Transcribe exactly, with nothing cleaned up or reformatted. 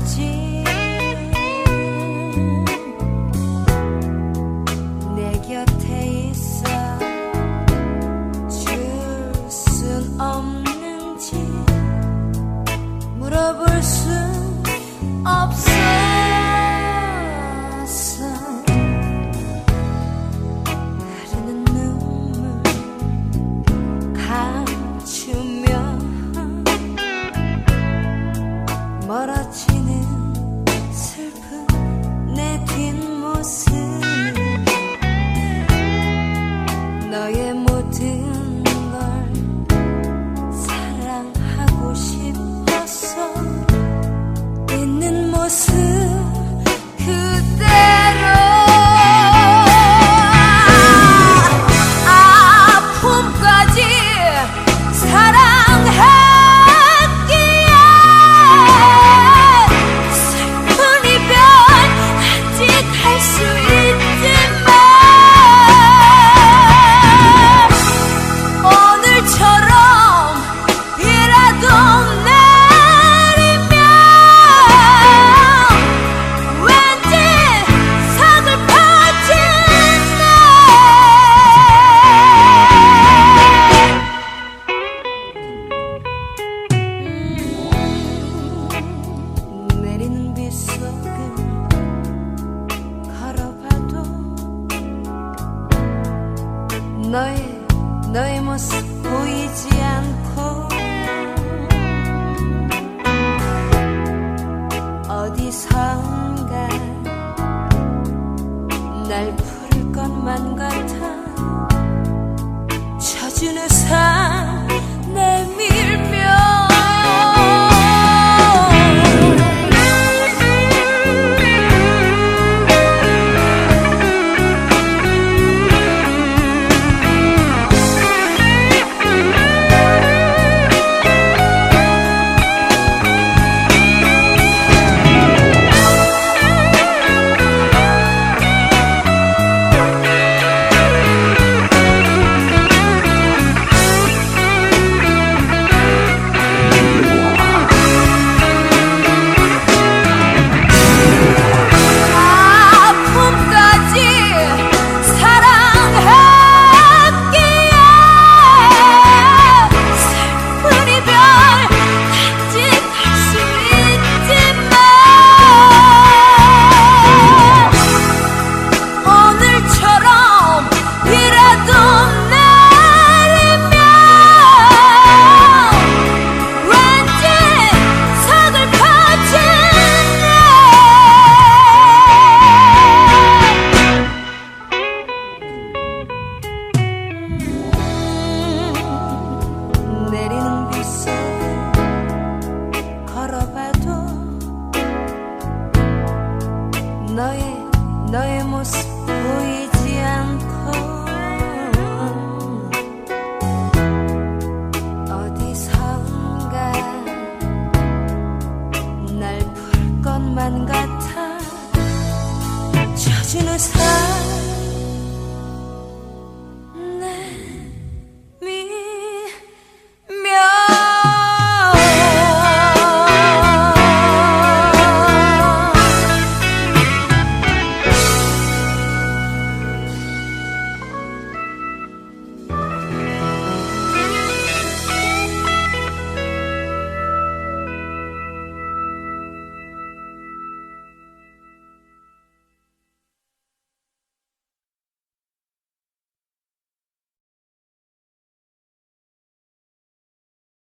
아직 내 곁에 있어 줄 순 없는지 물어볼 수 없어. 흐르는 눈물 감추며 멀어지는 슬픈 내 뒷모습. 너의 모든 걸 사랑하고 싶어서 있는 모습 그대로. 아픔까지 사랑했기에 슬픈 이별 아직 할 수 있지만 오늘처럼 비라도 내리면 왠지 서글퍼진 내 내리는 빗속을 걸어봐도 너의 너의 모습 보이지 않고 어디선가 날 부를 것만 같아. 젖은 우산 내밀며 내리는 빗속을 걸어봐도 너의 너의 모습 보이지 않고 어디선가 날 부를 것만 같아.